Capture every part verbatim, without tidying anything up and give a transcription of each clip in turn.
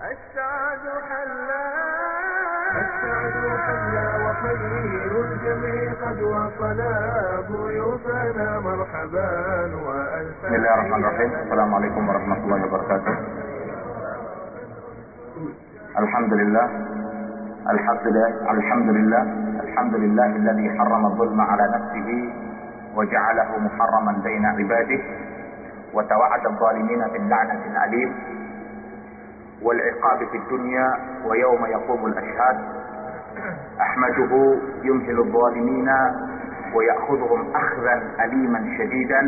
السعد حلا السعد حلا وخير الجميع قد وصلا ضيوفنا مرحبا وألف. بسم الله الرحمن الرحيم. السلام عليكم ورحمة الله وبركاته. الحمد لله الحمد لله الحمد لله الحمد لله الذي حرم الظلم على نفسه وجعله محرما بين عباده وتوعد الظالمين باللعنة الأليم والعقاب في الدنيا ويوم يقوم الأشهاد. أحمده يمهل الظالمين ويأخذهم أخذا أليما شديدا،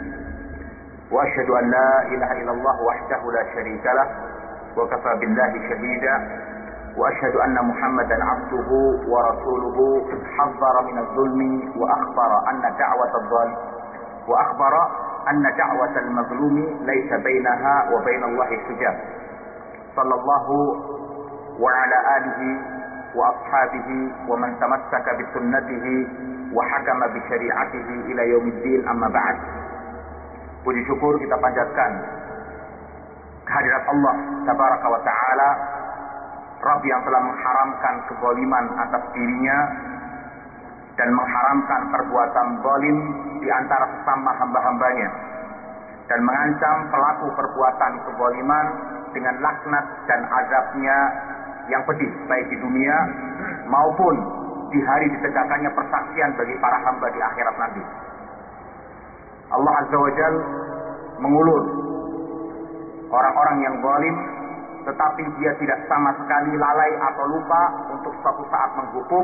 وأشهد أن لا إله إلا الله وحده لا شريك له وكفى بالله شهيدا، وأشهد أن محمدا عبده ورسوله حذر من الظلم وأخبر أن دعوة الظالم وأخبر أن دعوة المظلوم ليس بينها وبين الله حجاب. صلى الله وعلى آله وأصحابه ومن تمسك بسنته وحكم بشريعته إلى يوم الدين. أما بعد. Puji syukur kita panjatkan kehadirat Allah Tabaraka wa Ta'ala, Rabb yang telah mengharamkan kezaliman atas dirinya dan mengharamkan perbuatan zalim di antara sesama hamba-hambanya, dan mengancam pelaku perbuatan kezaliman dengan laknat dan azabnya yang pedih baik di dunia maupun di hari ditegakkannya persaksian bagi para hamba di akhirat nanti. Allah Azza wa Jal mengulur orang-orang yang zalim, tetapi dia tidak sama sekali lalai atau lupa untuk suatu saat menghukum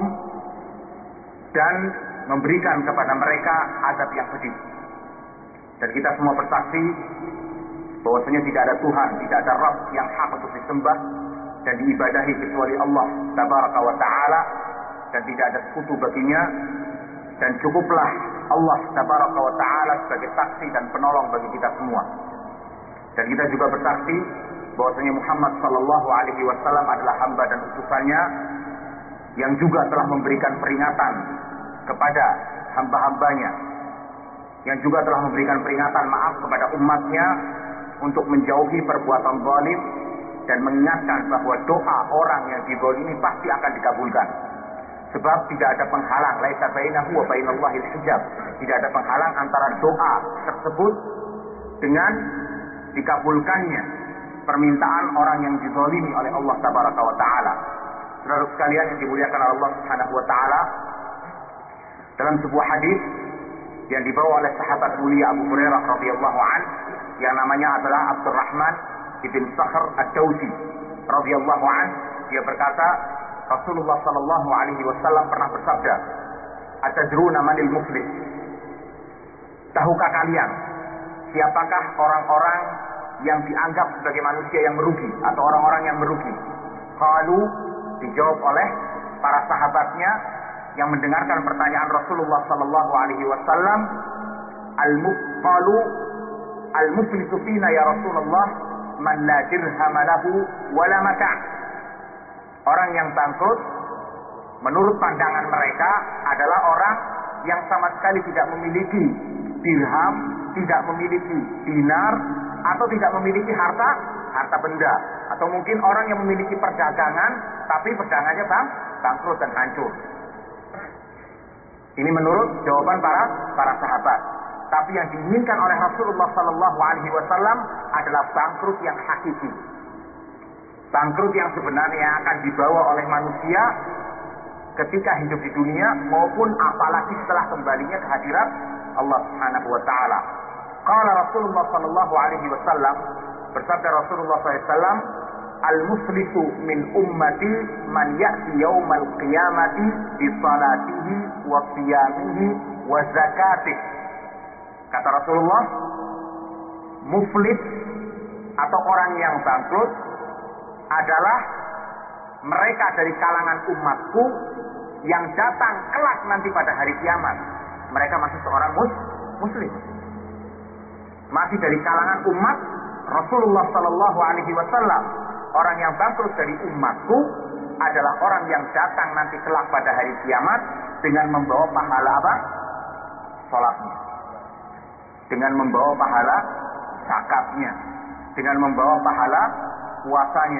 dan memberikan kepada mereka azab yang pedih. Dan kita semua bersaksi bahwasanya tidak ada Tuhan, tidak ada Rabb yang hak untuk disembah dan diibadahi kecuali Allah Tabaraka wa Ta'ala, dan tidak ada sekutu baginya, dan cukuplah Allah Tabaraka wa Ta'ala sebagai saksi dan penolong bagi kita semua. Dan kita juga bersaksi bahwasanya Muhammad sallallahu alaihi wasallam adalah hamba dan utusannya yang juga telah memberikan peringatan kepada hamba-hambanya, yang juga telah memberikan peringatan maaf kepada umatnya untuk menjauhi perbuatan zalim dan mengingatkan bahwa doa orang yang dizalimi pasti akan dikabulkan. Sebab tidak ada penghalang, laisa bainahu wa bainallahil hijab. Tidak ada penghalang antara doa tersebut dengan dikabulkannya permintaan orang yang dizalimi oleh Allah Tabaraka wa Ta'ala. Saudara sekalian yang dimuliakan oleh Allah Subhanahu wa Ta'ala, dalam sebuah hadis yang dibawa oleh sahabat mulia Abu Hurairah radhiyallahu anhu yang namanya adalah Abdurrahman ibn Sakhr ad-Dawsi radhiyallahu anhu, dia berkata, Rasulullah sallallahu alaihi wasallam pernah bersabda, "Atadruna manil muflis?" Tahukah kalian siapakah orang-orang yang dianggap sebagai manusia yang merugi atau orang-orang yang merugi? Qalu, dijawab oleh para sahabatnya yang mendengarkan pertanyaan Rasulullah sallallahu alaihi wasallam, al-mufqalu al-muflisu fina ya Rasulullah man la dirham lahu wala mata'. Orang yang bangkrut menurut pandangan mereka adalah orang yang sama sekali tidak memiliki dirham, tidak memiliki dinar, atau tidak memiliki harta harta benda, atau mungkin orang yang memiliki perdagangan tapi perdagangannya bang bangkrut dan hancur. Ini menurut jawaban para para sahabat. Tapi yang diinginkan oleh Rasulullah sallallahu alaihi wasallam adalah bangkrut yang hakiki. Bangkrut yang sebenarnya yang akan dibawa oleh manusia ketika hidup di dunia maupun apalagi setelah kembalinya ke hadirat Allah Subhanahu wa Ta'ala. Qala Rasulullah sallallahu alaihi wasallam, bersabda Rasulullah sallallahu alaihi wasallam, al-muflisu min ummati man ya'ti yaumal qiyamati bi salatihi wa siyamihi wa zakatihi. Kata Rasulullah, muflis atau orang yang bangkrut adalah mereka dari kalangan umatku yang datang kelak nanti pada hari kiamat. Mereka masih seorang mus muslim, masih dari kalangan umat Rasulullah sallallahu alaihi wasallam. Orang yang bangkrut dari umatku adalah orang yang datang nanti kelak pada hari kiamat dengan membawa pahala apa? Salatnya, dengan membawa pahala zakatnya, dengan membawa pahala puasanya,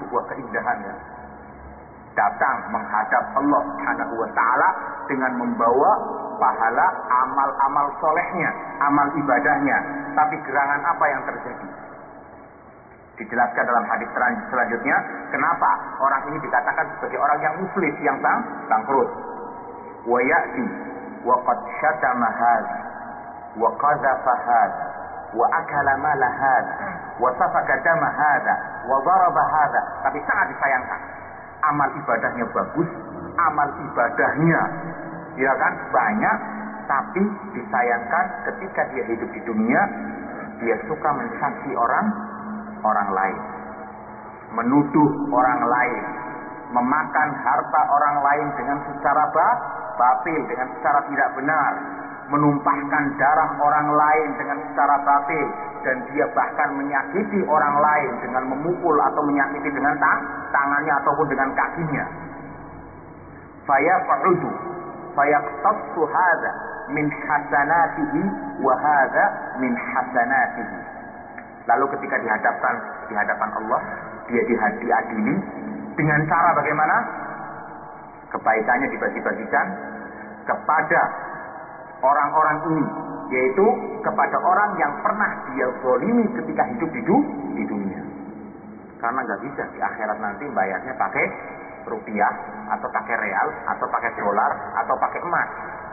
sebuah keindahan ya. Datang menghadap Allah Subhanahu wa taala dengan membawa pahala amal-amal solehnya, amal ibadahnya. Tapi gerangan apa yang terjadi? Dijelaskan dalam hadis selanjutnya, kenapa orang ini dikatakan sebagai orang yang muflis, yang bang, bangkrut. Wa ya'ti wa qad syatama hadza wa qadhafa hadza wa akala mala hadza wa safaka dama hadza wa daraba hadza. Tapi sangat disayangkan, amal ibadahnya bagus, amal ibadahnya ya kan banyak, tapi disayangkan ketika dia hidup di dunia dia suka mencaci orang orang lain, menuduh orang lain, memakan harta orang lain dengan secara batil, dengan secara tidak benar, menumpahkan darah orang lain dengan secara batil, dan dia bahkan menyakiti orang lain dengan memukul atau menyakiti dengan tang tangannya ataupun dengan kakinya. Fayaq'udu fayaqtassu hadza min hasanatihi wa hadza min hasanatihi. Lalu ketika dihadapkan di hadapan Allah, dia diadili dengan cara bagaimana? Kebaikannya dibagi-bagikan kepada orang-orang ini, yaitu kepada orang yang pernah dia zalimi ketika hidup di, di dunia. Karena nggak bisa di akhirat nanti bayarnya pakai rupiah atau pakai real atau pakai dolar atau pakai emas.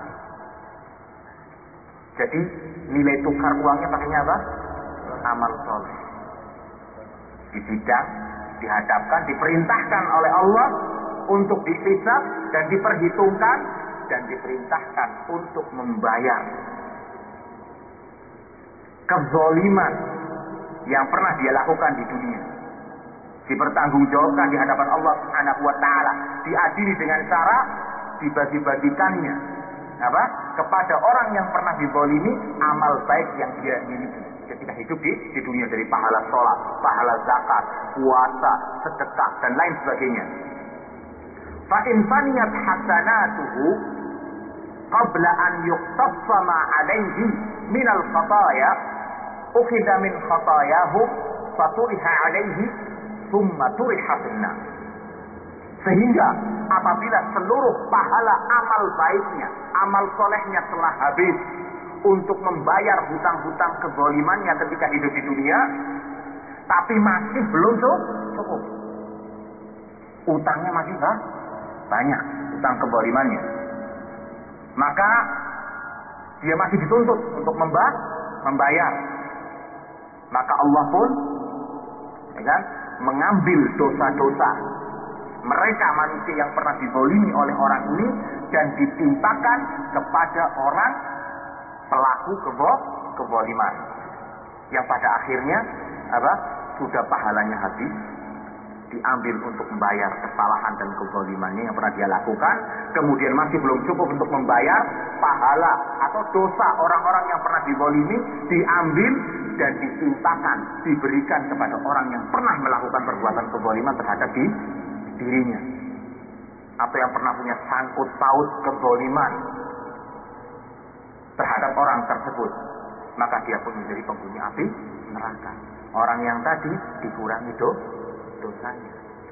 Jadi nilai tukar uangnya pakainya apa? Amal soleh. Disidang, dihadapkan, diperintahkan oleh Allah untuk dihisab dan diperhitungkan, dan diperintahkan untuk membayar kezaliman yang pernah dia lakukan di dunia. Dipertanggungjawabkan di hadapan Allah Subhanahu wa taala, diadili dengan cara dibagi-bagikannya apa? Kepada orang yang pernah dizalimi amal baik yang dia miliki ketika hidup di, di dunia, dari pahala sholat, pahala zakat, puasa, sedekah dan lain sebagainya. Fa in faniyat hasanatuhu qabla an yuqtassa ma alayhi min al-khataya ukhidha min khatayahu faturiha alayhi thumma turiha finnar. Sehingga apabila seluruh pahala amal baiknya, amal solehnya telah habis untuk membayar hutang-hutang kezalimannya ketika hidup di dunia, tapi masih belum cukup, utangnya masih banyak, utang kezalimannya, maka dia masih dituntut untuk membayar. Maka Allah pun ya kan, mengambil dosa-dosa mereka manusia yang pernah dizalimi oleh orang ini dan ditimpakan kepada orang pelaku kezaliman, yang pada akhirnya apa? Sudah pahalanya habis, diambil untuk membayar kesalahan dan kezalimannya yang pernah dia lakukan, kemudian masih belum cukup untuk membayar pahala atau dosa orang-orang yang pernah dizalimi, diambil dan ditimpakan, diberikan kepada orang yang pernah melakukan perbuatan kezaliman terhadap dirinya, atau yang pernah punya sangkut paut kezaliman terhadap orang tersebut, maka dia pun menjadi penghuni api neraka. Orang yang tadi dikurangi do, dosanya,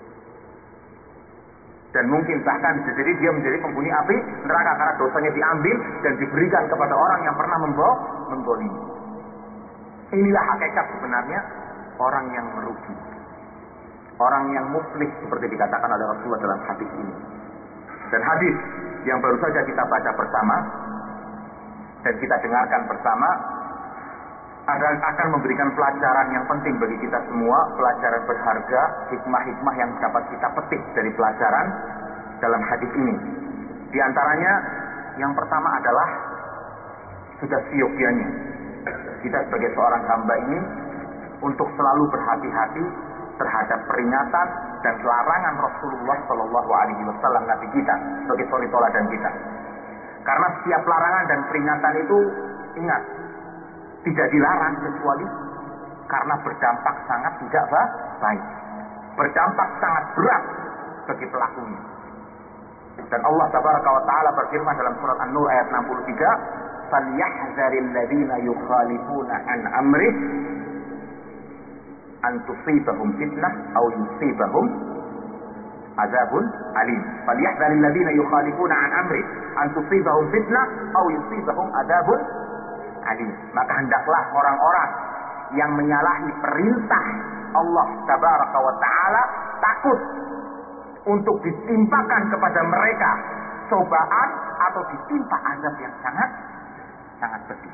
dan mungkin bahkan bisa jadi dia menjadi penghuni api neraka karena dosanya diambil dan diberikan kepada orang yang pernah membawa menzalimi. Inilah hakikat sebenarnya orang yang merugi, orang yang muflis seperti dikatakan oleh Rasulullah dalam hadis ini. Dan hadis yang baru saja kita baca bersama dan kita dengarkan bersama akan memberikan pelajaran yang penting bagi kita semua, pelajaran berharga, hikmah-hikmah yang dapat kita petik dari pelajaran dalam hadis ini. Di antaranya yang pertama adalah sudah siokianya kita sebagai seorang hamba ini untuk selalu berhati-hati terhadap peringatan dan larangan Rasulullah Shallallahu Alaihi Wasallam, Nabi kita, sebagai suri toladan kita. Karena setiap larangan dan peringatan itu, ingat, tidak dilarang kecuali karena berdampak sangat tidak baik, berdampak sangat berat bagi pelakunya. Dan Allah Tabaraka wa Taala berfirman dalam surat An-Nur ayat enam puluh tiga, "Falyahzaril ladzina yukhalifuna an amrih an tusibahum fitnah aw yusibahum azabun alim. Falyahdharil ladzina yukhalifuna an amri an tusibahum fitnah aw yusibahum azabun alim. Maka hendaklah orang-orang yang menyalahi perintah Allah tabaraka wa taala takut untuk ditimpakan kepada mereka cobaan atau ditimpa azab yang sangat sangat pedih.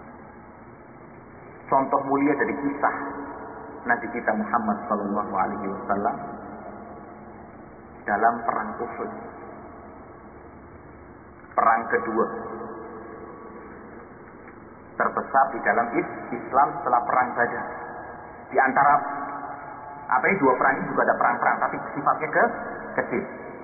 Contoh mulia dari kisah Nabi kita Muhammad sallallahu alaihi wasallam dalam perang Uhud, perang kedua terbesar di dalam Islam setelah perang Badar. Di antara apa ini dua perang ini juga ada perang-perang tapi sifatnya ke kecil.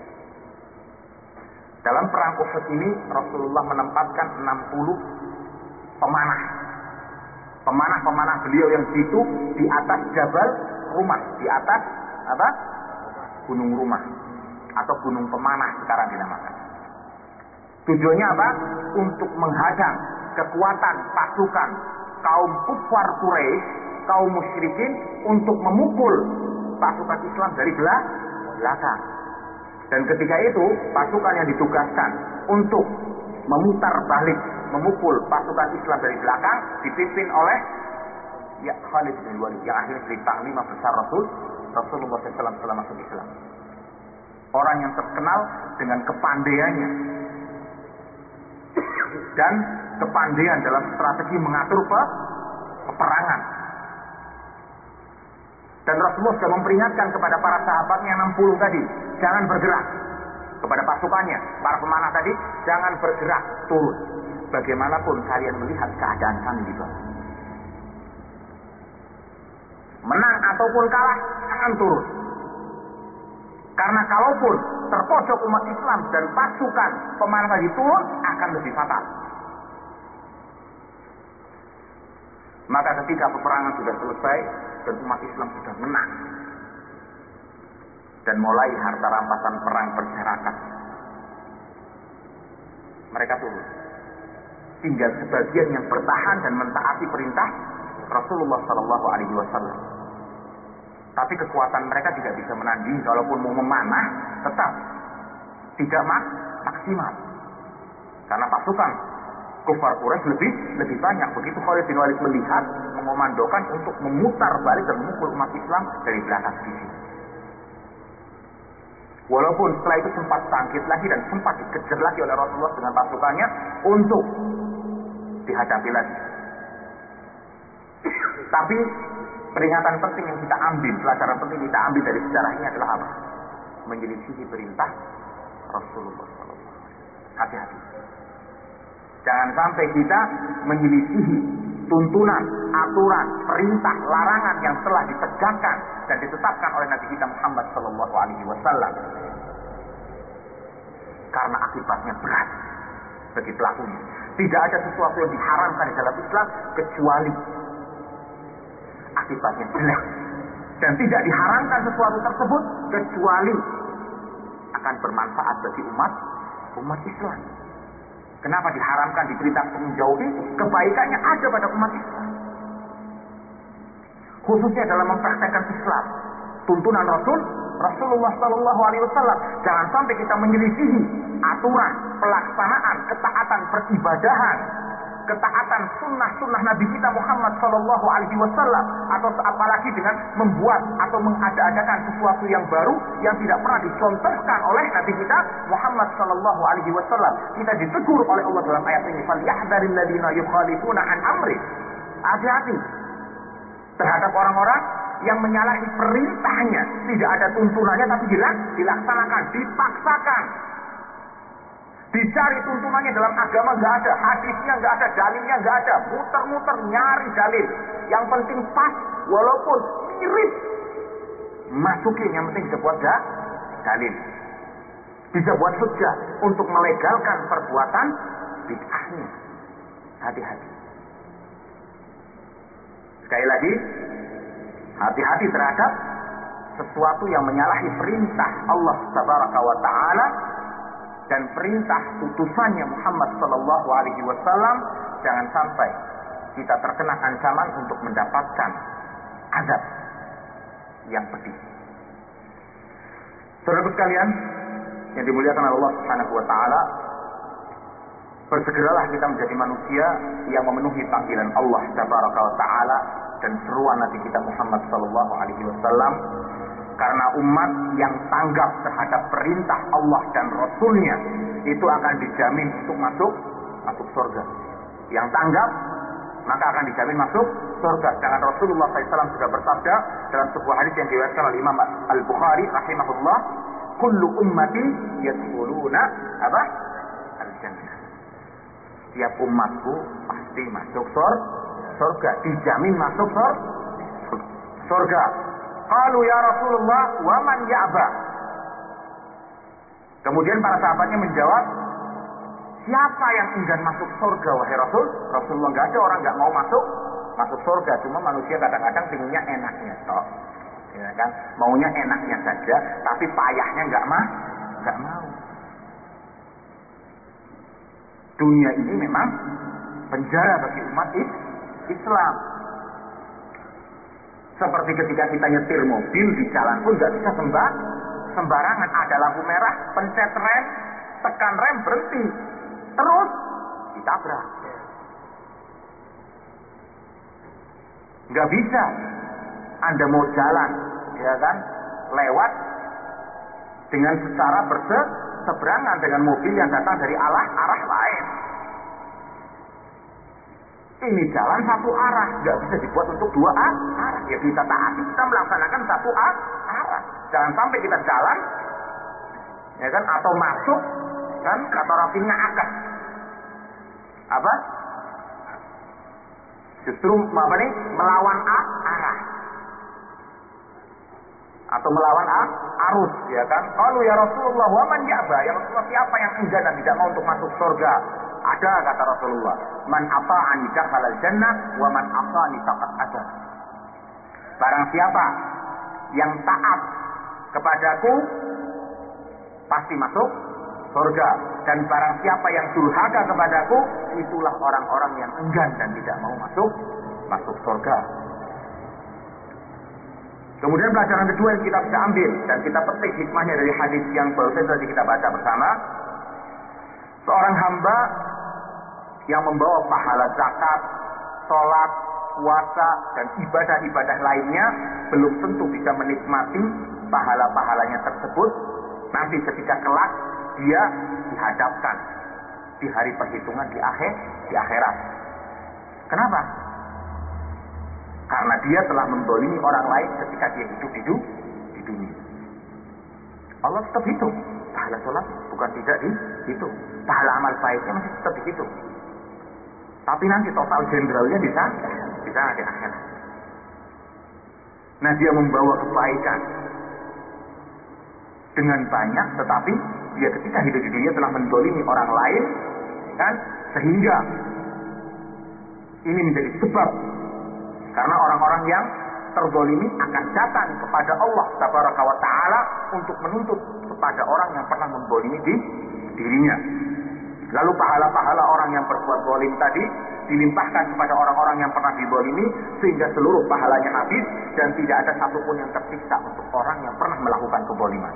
Dalam perang Uhud ini Rasulullah menempatkan enam puluh pemanah. Pemanah-pemanah beliau yang situ di atas Jabal Rumah, di atas apa? Gunung Rumah atau Gunung Pemanah sekarang dinamakan. Tujuannya apa? Untuk menghadang kekuatan pasukan kaum kufar Quraisy, kaum musyrikin untuk memukul pasukan Islam dari belakang. Dan ketika itu pasukan yang ditugaskan untuk memutar balik, memukul pasukan Islam dari belakang dipimpin oleh ya Khalid bin Walid yang akhirnya jadi panglima besar Rasul Rasulullah shallallahu alaihi wasallam setelah masuk Islam. Orang yang terkenal dengan kepandaiannya dan kepandaian dalam strategi mengatur peperangan. Dan Rasulullah sudah memperingatkan kepada para sahabatnya enam puluh tadi, jangan bergerak. Kepada pasukannya, para pemanah tadi, jangan bergerak, turun. Bagaimanapun kalian melihat keadaan kami di bawah. Menang ataupun kalah, jangan turun. Karena kalaupun terpojok umat Islam dan pasukan pemanah tadi turun, akan lebih fatal. Maka ketika peperangan sudah selesai dan umat Islam sudah menang dan mulai harta rampasan perang berserakan, mereka turun. Tinggal sebagian yang bertahan dan mentaati perintah Rasulullah Sallallahu Alaihi Wasallam. Tapi kekuatan mereka tidak bisa menandingi, kalaupun mau memanah tetap tidak mak maksimal karena pasukan kufar Quraisy lebih lebih banyak. Begitu Khalid bin Walid melihat, mengomandokan untuk memutar balik dan memukul umat Islam dari belakang sisi. Walaupun setelah itu sempat bangkit lagi dan sempat dikejar lagi oleh Rasulullah dengan pasukannya untuk dihadapi lagi. Tapi peringatan penting yang kita ambil, pelajaran penting kita ambil dari sejarah ini adalah apa? Menyelisihi perintah Rasulullah shallallahu alaihi wasallam. Hati-hati. Jangan sampai kita menyelisihi tuntunan, aturan, perintah, larangan yang telah ditegakkan dan ditetapkan oleh Nabi kita Muhammad Sallallahu Alaihi Wasallam, karena akibatnya berat bagi pelakunya. Tidak ada sesuatu yang diharamkan di dalam Islam kecuali akibatnya jelek, dan tidak diharamkan sesuatu tersebut kecuali akan bermanfaat bagi umat umat Islam. Kenapa diharamkan, diperintah untuk menjauhi? Kebaikannya ada pada umat Islam. Khususnya dalam mempraktekkan Islam. Tuntunan Rasul, Rasulullah Sallallahu Alaihi Wasallam. Jangan sampai kita menyelisihi aturan, pelaksanaan, ketaatan peribadahan, ketaatan sunnah-sunnah Nabi kita Muhammad Sallallahu Alaihi Wasallam, atau apalagi dengan membuat atau mengada-adakan sesuatu yang baru yang tidak pernah dicontohkan oleh Nabi kita Muhammad Sallallahu Alaihi Wasallam. Kita ditegur oleh Allah dalam ayat ini, "Falyahdharil ladzina yukhalifuna an amri." Hati-hati terhadap orang-orang yang menyalahi perintahnya, tidak ada tuntunannya tapi dilaksanakan, dipaksakan. Dicari tuntunannya dalam agama nggak ada, hadisnya nggak ada, dalilnya nggak ada, muter-muter nyari dalil. Yang penting pas, walaupun mirip, masukin. Yang penting bisa buat dalil, bisa buat hujjah untuk melegalkan perbuatan bid'ahnya. Hati-hati. Sekali lagi, hati-hati terhadap sesuatu yang menyalahi perintah Allah Tabaraka wa Ta'ala dan perintah utusannya Muhammad Sallallahu Alaihi Wasallam. Jangan sampai kita terkena ancaman untuk mendapatkan azab yang pedih. Saudara sekalian yang dimuliakan Allah Subhanahu wa taala, bersegeralah kita menjadi manusia yang memenuhi panggilan Allah Tabaraka wa taala dan seruan Nabi kita Muhammad sallallahu alaihi wasallam, karena umat yang tanggap terhadap perintah Allah dan Rasulnya itu akan dijamin untuk masuk masuk surga. Yang tanggap maka akan dijamin masuk surga. Jangan Rasulullah shallallahu alaihi wasallam sudah bersabda dalam sebuah hadis yang diriwayatkan oleh Imam Al-Bukhari rahimahullah, kullu ummati yadkhuluna apa? Al-jannah. Setiap umatku pasti masuk surga, dijamin masuk surga. Qalu ya Rasulullah wa man ya'ba? Kemudian para sahabatnya menjawab, siapa yang enggan masuk surga wahai Rasul? Rasulullah, enggak ada orang enggak mau masuk masuk surga, cuma manusia kadang-kadang pinginnya enaknya toh. Ya kan? Maunya enaknya saja, tapi payahnya enggak mah, enggak mau. Dunia ini memang penjara bagi umat Islam. Seperti ketika kita nyetir mobil di jalan pun nggak bisa sembah, sembarangan. Ada lampu merah, pencet rem, tekan rem, berhenti, terus ditabrak. Nggak bisa. Anda mau jalan, ya kan, lewat dengan secara berseberangan dengan mobil yang datang dari arah arah lain. Ini jalan satu arah, nggak bisa dibuat untuk dua arah. Ya kita taati, kita melaksanakan satu arah. Jangan sampai kita jalan, ya kan, atau masuk, kan, kata orang finnya akad. Apa? Justru apa nih? Melawan arah. Atau melawan arus, ya kan? Kalau ya Rasulullah, wa man ya'ba? Ya Rasulullah, siapa yang enggan dan tidak mau untuk masuk surga? Ada, kata Rasulullah, man ata'ani dakhalal jannah wa man asani faqad ada. Barang siapa yang taat kepadaku pasti masuk surga, dan barang siapa yang durhaka kepadaku itulah orang-orang yang enggan dan tidak mau masuk masuk surga. Kemudian pelajaran kedua yang kita bisa ambil dan kita petik hikmahnya dari hadis yang baru saja kita baca bersama, seorang hamba yang membawa pahala zakat, sholat, puasa, dan ibadah-ibadah lainnya belum tentu bisa menikmati pahala-pahalanya tersebut nanti ketika kelak dia dihadapkan di hari perhitungan di akhir di akhirat. Kenapa? Karena dia telah mendolimi orang lain ketika dia hidup hidup di dunia. Allah tetap hitung. Pahala sholat bukan tidak dihitung. Pahala amal baiknya masih tetap dihitung. Tapi nanti total jenderalnya bisa bisa di akhirat. Nah, dia membawa kebaikan dengan banyak, tetapi dia ketika hidup di dunia telah mendolimi orang lain, kan? Sehingga ini menjadi sebab karena orang-orang yang terdolimi akan datang kepada Allah Tabaraka wa Ta'ala untuk menuntut kepada orang yang pernah mendolimi di dirinya. Lalu pahala-pahala orang yang berbuat zalim tadi dilimpahkan kepada orang-orang yang pernah dizalimi sehingga seluruh pahalanya habis dan tidak ada satupun yang tersisa untuk orang yang pernah melakukan kezaliman.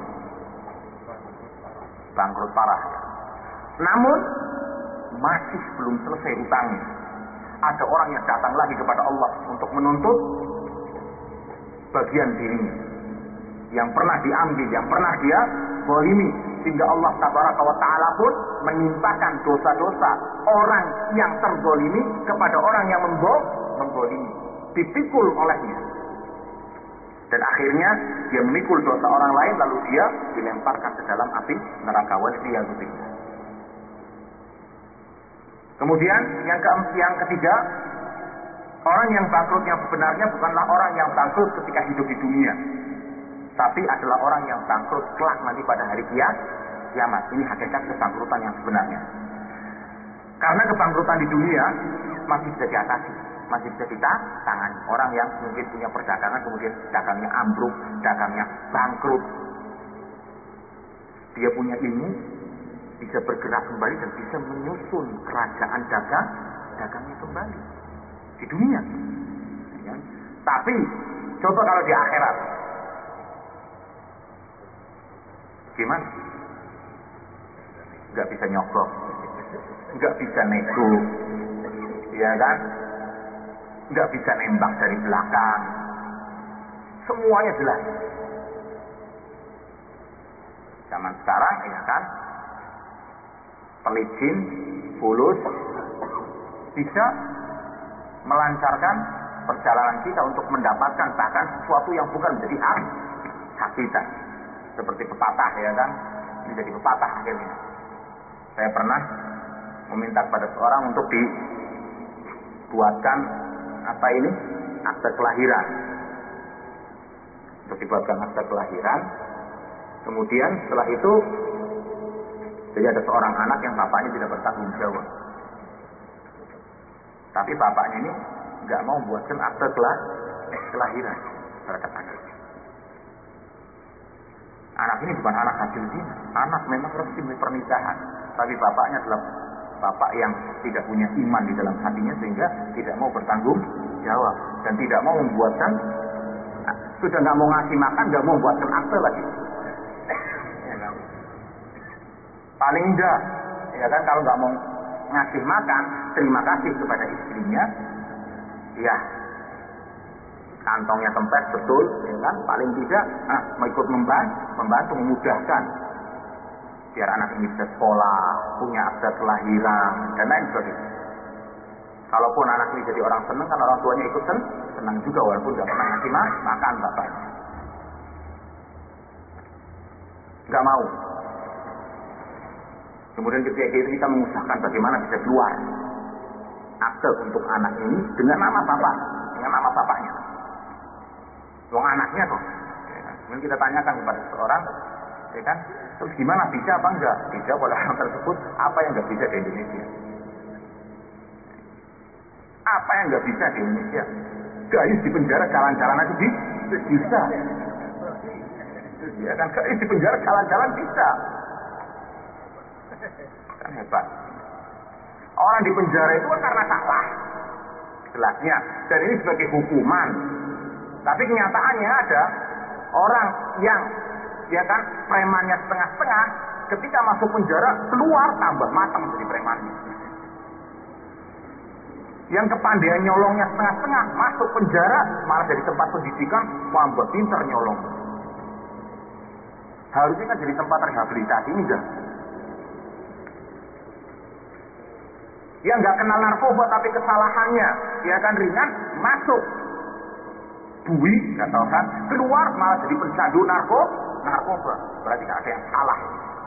Bangkrut parah. Namun masih belum selesai utangnya. Ada orang yang datang lagi kepada Allah untuk menuntut bagian dirinya yang pernah diambil, yang pernah dia zalimi, sehingga Allah Tabaraka wa Ta'ala pun menimpakan dosa-dosa orang yang terzalimi kepada orang yang menzalimi, dipikul olehnya, dan akhirnya dia memikul dosa orang lain lalu dia dilemparkan ke dalam api neraka. Waliyadzubillah. Kemudian yang ke yang ketiga, orang yang bangkrut yang sebenarnya bukanlah orang yang bangkrut ketika hidup di dunia, tapi adalah orang yang bangkrut kelak nanti pada hari kiamat. Ini hakikat kebangkrutan yang sebenarnya. Karena kebangkrutan di dunia masih bisa diatasi, masih bisa ditangani. Orang yang mungkin punya perdagangan kemudian dagangnya ambruk, dagangnya bangkrut, dia punya ilmu, bisa bergerak kembali dan bisa menyusun kerajaan dagang dagangnya kembali di dunia. Ya. Tapi coba kalau di akhirat, Gimana? Nggak bisa nyogok, nggak bisa nego, ya kan? Nggak bisa nembak dari belakang. Semuanya jelas. Zaman sekarang, ya kan? Pelicin, fulus, bisa melancarkan perjalanan kita untuk mendapatkan bahkan sesuatu yang bukan menjadi hak hak kita. Seperti pepatah, ya kan? Menjadi pepatah akhirnya. Saya pernah meminta kepada seorang untuk dibuatkan apa ini? Akte kelahiran. Untuk dibuatkan akte kelahiran. Kemudian setelah itu jadi ada seorang anak yang bapaknya tidak bertanggung jawab. Tapi bapaknya ini nggak mau buatkan akte kelahiran terhadap anaknya. Anak ini bukan anak hasil zina, anak memang resmi pernikahan, tapi bapaknya adalah bapak yang tidak punya iman di dalam hatinya sehingga tidak mau bertanggung jawab dan tidak mau membuatkan, sudah nggak mau ngasih makan, nggak mau membuatkan akte lagi. Paling enggak, ya kan, kalau nggak mau ngasih makan, terima kasih kepada istrinya, ya kantongnya kempes betul, ya kan, paling tidak ah, mau ikut membantu, membantu memudahkan biar anak ini bisa sekolah, punya akte kelahiran dan lain sebagainya. Kalaupun anak ini jadi orang senang, kan orang tuanya ikut senang, senang juga walaupun nggak pernah ngasih makan bapaknya. Nggak mau. Kemudian ketika itu kita mengusahakan bagaimana bisa keluar akte untuk anak ini dengan nama bapak, dengan nama bapaknya. Wong anaknya kok. Ya kan? Kemudian kita tanyakan kepada seseorang, ya kan? Terus gimana, bisa apa enggak? Dijawab oleh orang tersebut, apa yang enggak bisa di Indonesia? Apa yang enggak bisa di Indonesia? Gayus di penjara jalan-jalan aja bisa. Ya kan, gayus di penjara jalan-jalan bisa. Kan hebat. Orang di penjara itu kan karena salah, jelasnya, dan ini sebagai hukuman. Tapi kenyataannya ada orang yang, ya kan, premannya setengah-setengah, ketika masuk penjara keluar tambah matang menjadi premannya. Yang kepandaian nyolongnya setengah-setengah, masuk penjara malah dari tempat pendidikan tambah pintar nyolong. Harusnya kan jadi tempat rehabilitasi, enggak. Yang nggak kenal narkoba tapi kesalahannya, ya kan, ringan, masuk bui, nggak tahu kan, keluar malah jadi pencandu narko, narkoba. Berarti kan ada yang salah.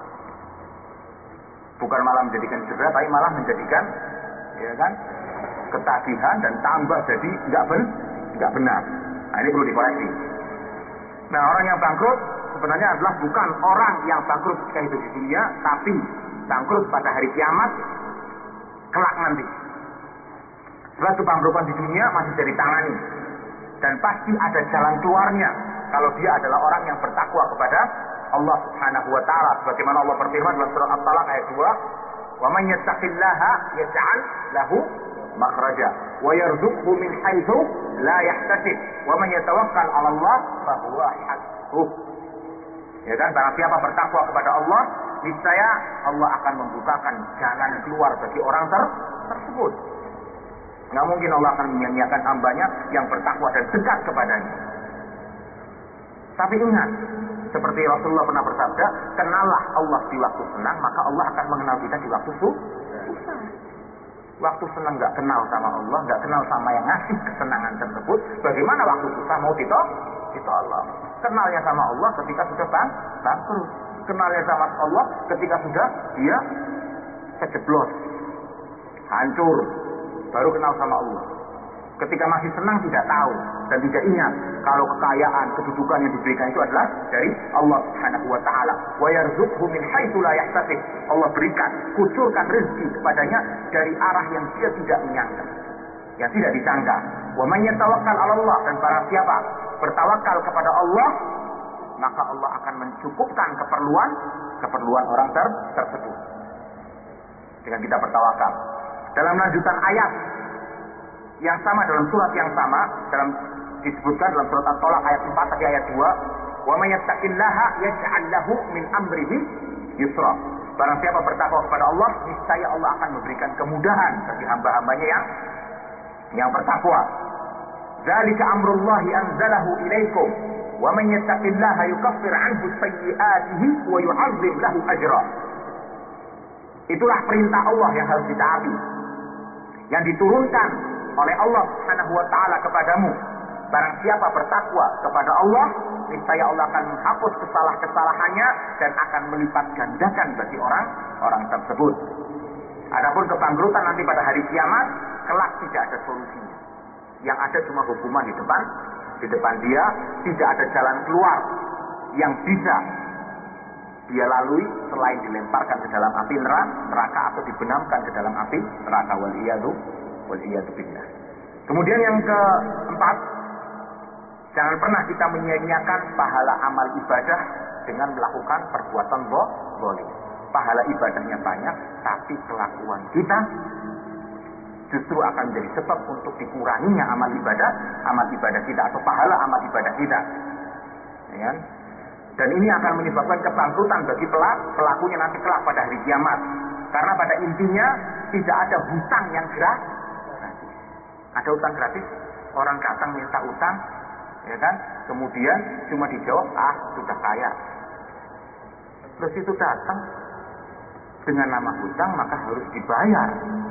Bukan malah menjadikan cedera, tapi malah menjadikan, ya kan, ketagihan dan tambah jadi nggak ben, nggak benar. Nah, ini perlu dikoreksi. Nah, orang yang bangkrut sebenarnya adalah bukan orang yang bangkrut ketika hidup di dunia, tapi bangkrut pada hari kiamat kelak nanti. Sebab kebangkrutan di dunia masih jadi tangani dan pasti ada jalan keluarnya kalau dia adalah orang yang bertakwa kepada Allah Subhanahu wa taala, sebagaimana Allah berfirman dalam surah At-Talaq ayat dua, "Wa man yattaqillaha yaj'al lahu makhraja wa yarzuqhu min haitsu la yahtasib wa man yatawakkal 'ala Allah fa huwa hasbuh." Ya kan, barang siapa bertakwa kepada Allah, niscaya Allah akan membukakan jalan keluar bagi orang ter tersebut. Nggak mungkin Allah akan menyia-nyiakan hambanya yang bertakwa dan dekat kepadanya. Tapi ingat, seperti Rasulullah pernah bersabda, kenallah Allah di waktu senang, maka Allah akan mengenal kita di waktu susah. Waktu senang nggak kenal sama Allah, nggak kenal sama yang ngasih kesenangan tersebut, bagaimana waktu susah mau ditolak? Ditolak. Kenalnya sama Allah ketika sudah bang, bangkrut. Kenalnya sama Allah ketika sudah dia kejeblos, hancur, baru kenal sama Allah. Ketika masih senang tidak tahu dan tidak ingat kalau kekayaan, kedudukan yang diberikan itu adalah dari Allah Subhanahu wa taala. Wa yarzuqhu min haitsu la yahtasib. Allah berikan, kucurkan rezeki kepadanya dari arah yang dia tidak menyangka, yang tidak disangka. Wa man yatawakkal 'ala Allah, dan barang siapa bertawakal kepada Allah, maka Allah akan mencukupkan keperluan keperluan orang ter tersebut. Dengan kita bertawakal. Dalam lanjutan ayat yang sama dalam surat yang sama, dalam disebutkan dalam surat At-Talaq ayat empat tadi ayat dua, Wa may yattaqillaha yaj'al lahu min amrihi yusra. Barang siapa bertakwa kepada Allah, niscaya Allah akan memberikan kemudahan bagi hamba-hambanya yang yang bertakwa. Dzalika amrullahi anzalahu ilaikum wa man yattaqillaha yukaffir 'anhu sayyi'atihi wa yu'azzim lahu ajra. Itulah perintah Allah yang harus ditaati, yang diturunkan oleh Allah Subhanahu wa taala kepadamu. Barang siapa bertakwa kepada Allah, niscaya Allah akan menghapus kesalahan-kesalahannya dan akan melipat gandakan bagi orang-orang tersebut. Adapun kebangkrutan nanti pada hari kiamat, kelak tidak ada solusinya. Yang ada cuma hukuman di depan, di depan dia, tidak ada jalan keluar yang bisa dia lalui selain dilemparkan ke dalam api neraka atau dibenamkan ke dalam api neraka. Wal iyadu wal iyadu billah. Kemudian yang keempat, jangan pernah kita menyia-nyiakan pahala amal ibadah dengan melakukan perbuatan zalim. Pahala ibadahnya banyak, tapi kelakuan kita justru akan menjadi sebab untuk dikuranginya amal ibadah, amal ibadah kita atau pahala amal ibadah kita. Ya. Dan ini akan menyebabkan kebangkrutan bagi pelakunya nanti kelak pada hari kiamat. Karena pada intinya tidak ada hutang yang gratis. Ada hutang gratis, orang datang minta utang, ya kan? Kemudian cuma dijawab, ah sudah kaya. Terus itu datang dengan nama hutang maka harus dibayar.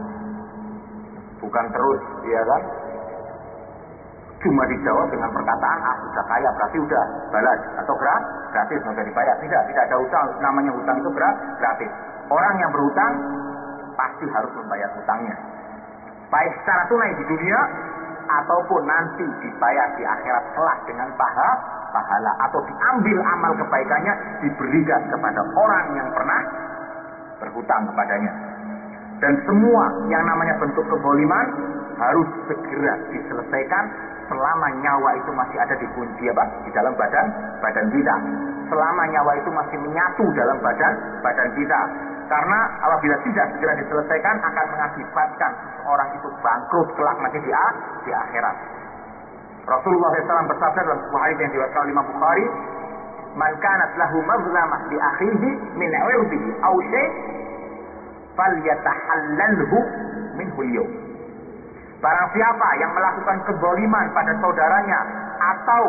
Bukan terus, ya kan? Cuma dijawab dengan perkataan, ah sudah kaya, berarti udah balas atau gratis, nggak dibayar. Tidak, tidak ada hutang. Namanya hutang itu gratis. Orang yang berhutang pasti harus membayar hutangnya, baik secara tunai di dunia ataupun nanti dibayar di akhirat kelak dengan pahala, pahala atau diambil amal kebaikannya diberikan kepada orang yang pernah berhutang kepadanya. Dan semua yang namanya bentuk kezaliman harus segera diselesaikan selama nyawa itu masih ada di kunci apa? Di dalam badan badan kita. Selama nyawa itu masih menyatu dalam badan badan kita. Karena apabila tidak segera diselesaikan akan mengakibatkan seseorang itu bangkrut kelak nanti di, di akhirat. Rasulullah shallallahu alaihi wasallam bersabda dalam sebuah hadis yang diriwayatkan oleh Imam Bukhari, "Man kanat lahu mazlamah li akhihi min 'irdihi aw syai' falyatahallalhu minhu al-yawm." Barang siapa yang melakukan kezaliman pada saudaranya atau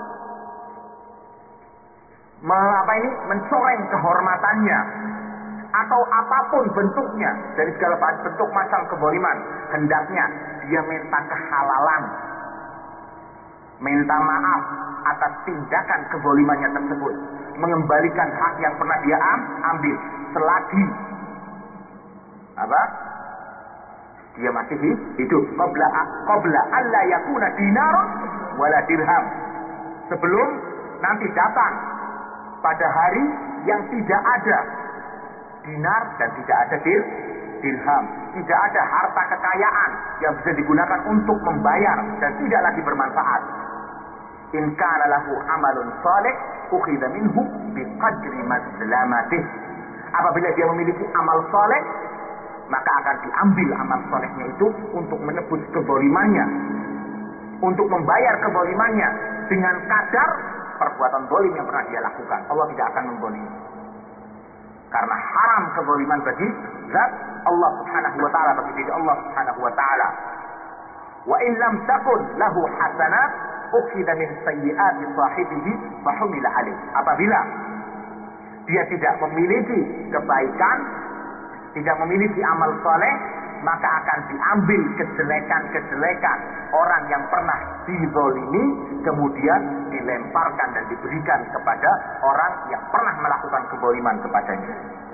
me, apa ini mencoreng kehormatannya atau apapun bentuknya dari segala bentuk macam kezaliman, hendaknya dia minta kehalalan, minta maaf atas tindakan kezalimannya tersebut, mengembalikan hak yang pernah dia ambil selagi apa? Dia masih hidup. Qabla qabla alla yakuna dinar wala dirham. Sebelum nanti datang pada hari yang tidak ada dinar dan tidak ada dir, dirham. Tidak ada harta kekayaan yang bisa digunakan untuk membayar dan tidak lagi bermanfaat. In kana lahu amalun salih ukhidha minhu biqadri mazlamatih. Apabila dia memiliki amal saleh, maka akan diambil amal solehnya itu untuk menebus kezalimannya, untuk membayar kezalimannya dengan kadar perbuatan zalim yang pernah dia lakukan. Allah tidak akan menzalimi, karena haram kezaliman bagi zat Allah Subhanahu wa taala, bagi diri Allah Subhanahu wa taala. Wa in lam takun lahu hasanat ukhidha min sayyi'ati sahibihi fa humila alaih. Apabila dia tidak memiliki kebaikan, tidak memiliki amal soleh, maka akan diambil kejelekan-kejelekan orang yang pernah dizalimi, kemudian dilemparkan dan diberikan kepada orang yang pernah melakukan kezaliman kepadanya.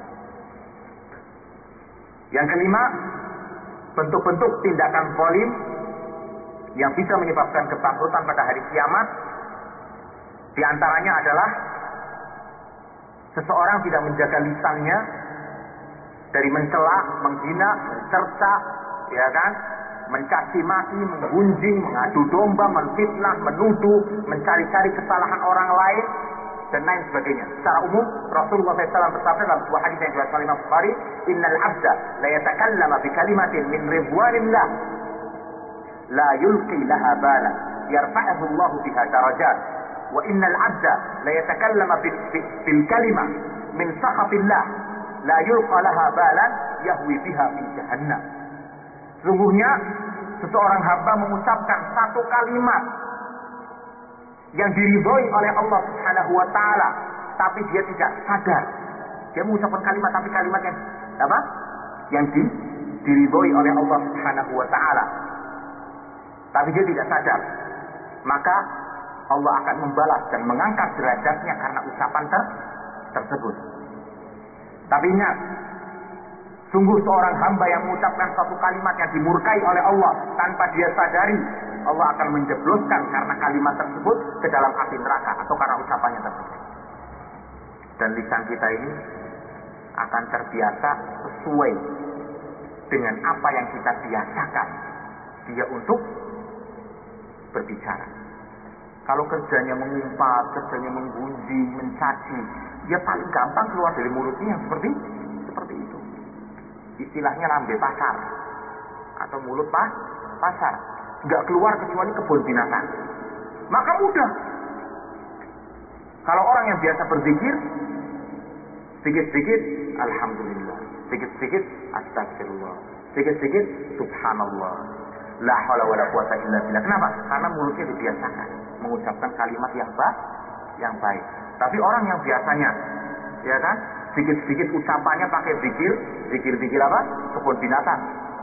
Yang kelima, bentuk-bentuk tindakan zalim yang bisa menyebabkan kebangkrutan pada hari kiamat, di antaranya adalah seseorang tidak menjaga lisannya dari mencela, menghina, mencerca, ya kan, mencaci maki, menggunjing, mengadu domba, menfitnah, menuduh, mencari-cari kesalahan orang lain, dan lain sebagainya. Secara umum, Rasulullah shallallahu alaihi wasallam bersabda dalam sebuah hadis yang diriwayatkan oleh Imam Bukhari, "Innal 'abda la yatakallama bi kalimatin min ridwanillah la yulqi laha bala yarfa'uhu Allahu biha darajat wa innal 'abda la yatakallama bil, bil kalimah min sakhatillah la yulqa laha balan yahwi biha fi jahannam. Sungguhnya seseorang hamba mengucapkan satu kalimat yang diridhoi oleh Allah Subhanahu wa taala, tapi dia tidak sadar. Dia mengucapkan kalimat tapi kalimat yang apa? Yang di, diridhoi oleh Allah Subhanahu wa taala. Tapi dia tidak sadar. Maka Allah akan membalas dan mengangkat derajatnya karena ucapan ter, tersebut. Tapi ingat, sungguh seorang hamba yang mengucapkan satu kalimat yang dimurkai oleh Allah tanpa dia sadari, Allah akan menjebloskan karena kalimat tersebut ke dalam api neraka atau karena ucapannya tersebut. Dan lisan kita ini akan terbiasa sesuai dengan apa yang kita biasakan dia untuk berbicara. Kalau kerjanya mengumpat, kerjanya menggunjing, mencaci, ya paling gampang keluar dari mulutnya yang seperti seperti itu. Istilahnya lambe pasar atau mulut pas, pasar, nggak keluar kecuali kebun binatang. Maka mudah. Kalau orang yang biasa berzikir, sedikit-sedikit alhamdulillah, sedikit-sedikit astagfirullah, sedikit-sedikit subhanallah, la haula wala quwata illa billah. Kenapa? Karena mulutnya dibiasakan mengucapkan kalimat yang baik, yang baik. Tapi orang yang biasanya, ya kan, sedikit-sedikit ucapannya pakai zikir, zikir-zikir apa? Kebun binatang.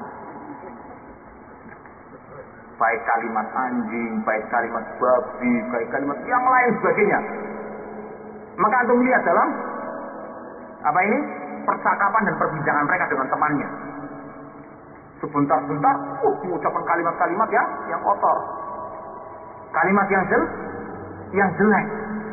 Baik kalimat anjing, baik kalimat babi, baik kalimat yang lain sebagainya. Maka antum lihat dalam apa ini? Percakapan dan perbincangan mereka dengan temannya. Sebentar-bentar, uh, mengucapkan kalimat-kalimat ya, yang kotor. Kalimat yang jel, yang jelek.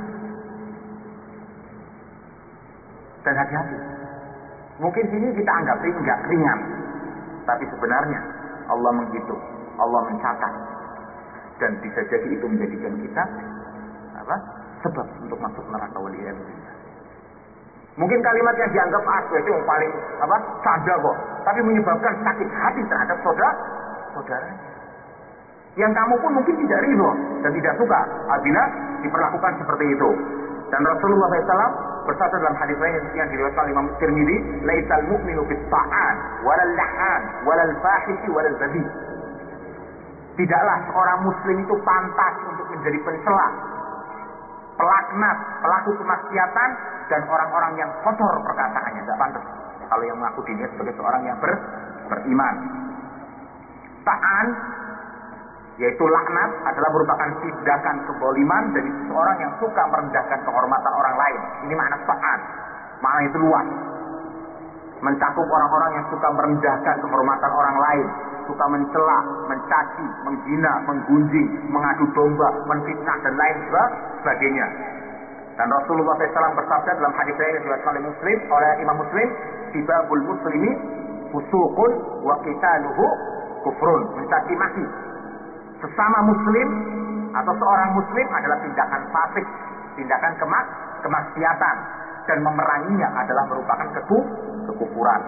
Dan hati-hati. Mungkin sini kita anggap ini enggak ringan. Tapi sebenarnya Allah menghitung, Allah mencatat. Dan bisa jadi itu menjadikan kita apa? Sebab untuk masuk neraka waliyadzubillah. Mungkin kalimat yang dianggap asli itu yang paling apa? Canda kok, tapi menyebabkan sakit hati terhadap saudara saudaranya. Yang kamu pun mungkin tidak ridho dan tidak suka apabila diperlakukan seperti itu. Dan Rasulullah shallallahu alaihi wasallam bersabda dalam hadis lain yang diriwayatkan oleh Imam Tirmidzi, "Laitsal mu'minu bis-ta'an, walal lahan, walal fahishi, walal badhi." Tidaklah seorang muslim itu pantas untuk menjadi pencela, pelaknat, pelaku kemaksiatan, dan orang-orang yang kotor perkataannya. Tidak pantas kalau yang mengaku dirinya sebagai seorang yang ber, beriman. Ta'an, yaitu laknat, adalah merupakan tindakan kezaliman dari seseorang yang suka merendahkan kehormatan orang lain. Ini makna ta'an. Makna itu luas. Mencakup orang-orang yang suka merendahkan kehormatan orang lain, suka mencela, mencaci, menghina, menggunjing, mengadu domba, menfitnah dan lain sebagainya. Dan Rasulullah shallallahu alaihi wasallam bersabda dalam hadis lain yang diriwayatkan oleh Muslim, oleh Imam Muslim, "Sibabul muslimi fusuqun wa qitaluhu kufrun." Mencaci maki sesama muslim atau seorang muslim adalah tindakan fasik, tindakan kemak, kemaksiatan, dan memeranginya adalah merupakan keku, kekufuran.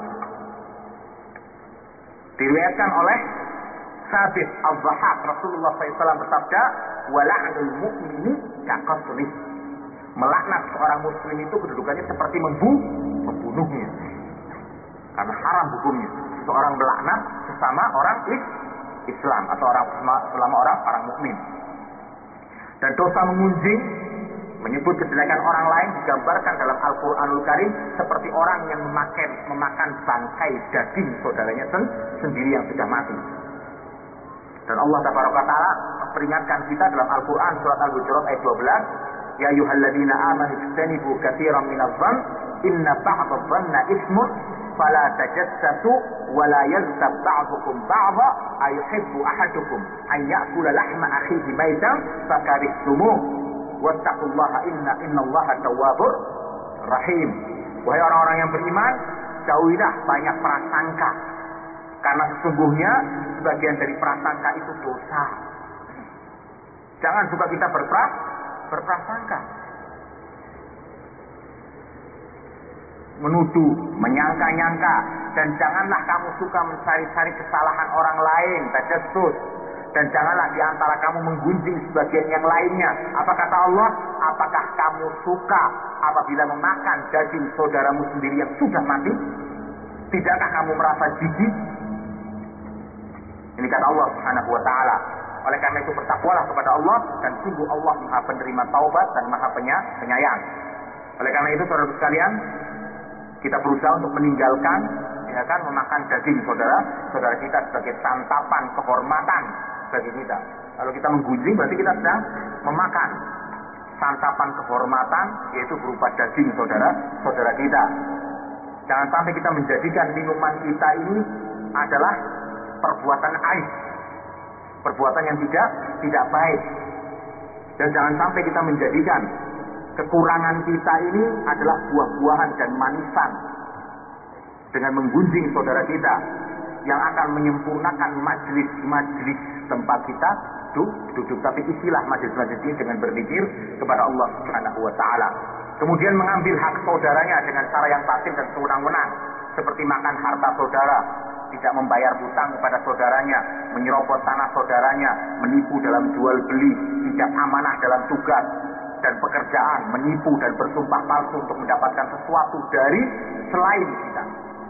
Diriwayatkan oleh Sabit al-Dhahhak, Rasulullah shallallahu alaihi wasallam bersabda, "Wala'nul mu'mini kaqatlih." Melaknat seorang muslim itu kedudukannya seperti membunuh, membunuhnya. Karena haram hukumnya. Seorang melaknat sesama orang Islam atau orang selama orang orang mukmin. Dan dosa mengunjing, menyebut kejelekan orang lain digambarkan dalam Al-Qur'anul Karim seperti orang yang memakan memakan bangkai daging saudaranya sendiri yang sudah mati. Dan Allah Tabaraka Ta'ala memperingatkan kita dalam Al-Qur'an surat Al-Hujurat ayat dua belas, "Ya ayyuhalladzina amanu ijtanibu katsiran minadh-dhann inna ba'dadh-dhanni itsmun fala tajassasu wa la yaghtab ba'dukum ba'dha ayuhibbu ahadukum an ya'kula lahma akhihi maitan fakarihtumuh wattaqullaha inna innallaha tawwabur rahim." Wahai orang-orang yang beriman, jauhilah banyak prasangka, karena sesungguhnya sebagian dari prasangka itu dosa. Jangan suka kita berpras berprasangka, menuduh, menyangka-nyangka, dan janganlah kamu suka mencari-cari kesalahan orang lain, tajassus. Dan janganlah di antara kamu menggunjing sebagian yang lainnya. Apa kata Allah? Apakah kamu suka apabila memakan daging saudaramu sendiri yang sudah mati? Tidakkah kamu merasa jijik? Ini kata Allah Subhanahu wa taala. Oleh karena itu bertakwalah kepada Allah, dan sungguh Allah Maha penerima taubat dan Maha penyayang. Oleh karena itu saudara sekalian, kita berusaha untuk meninggalkan, ya kan, memakan daging saudara saudara kita sebagai santapan kehormatan bagi kita. Kalau kita menggunjing berarti kita sedang memakan santapan kehormatan, yaitu berupa daging saudara saudara kita. Jangan sampai kita menjadikan minuman kita ini adalah perbuatan aib, perbuatan yang tidak tidak baik. Dan jangan sampai kita menjadikan kekurangan kita ini adalah buah-buahan dan manisan dengan menggunjing saudara kita yang akan menyempurnakan majlis-majlis tempat kita duduk. Tapi isilah majlis-majlis ini dengan berpikir kepada Allah Subhanahu wa taala. Kemudian mengambil hak saudaranya dengan cara yang batil dan sewenang-wenang, seperti makan harta saudara, tidak membayar hutang kepada saudaranya, menyerobot tanah saudaranya, menipu dalam jual beli, tidak amanah dalam tugas dan pekerjaan, menipu dan bersumpah palsu untuk mendapatkan sesuatu dari selain kita.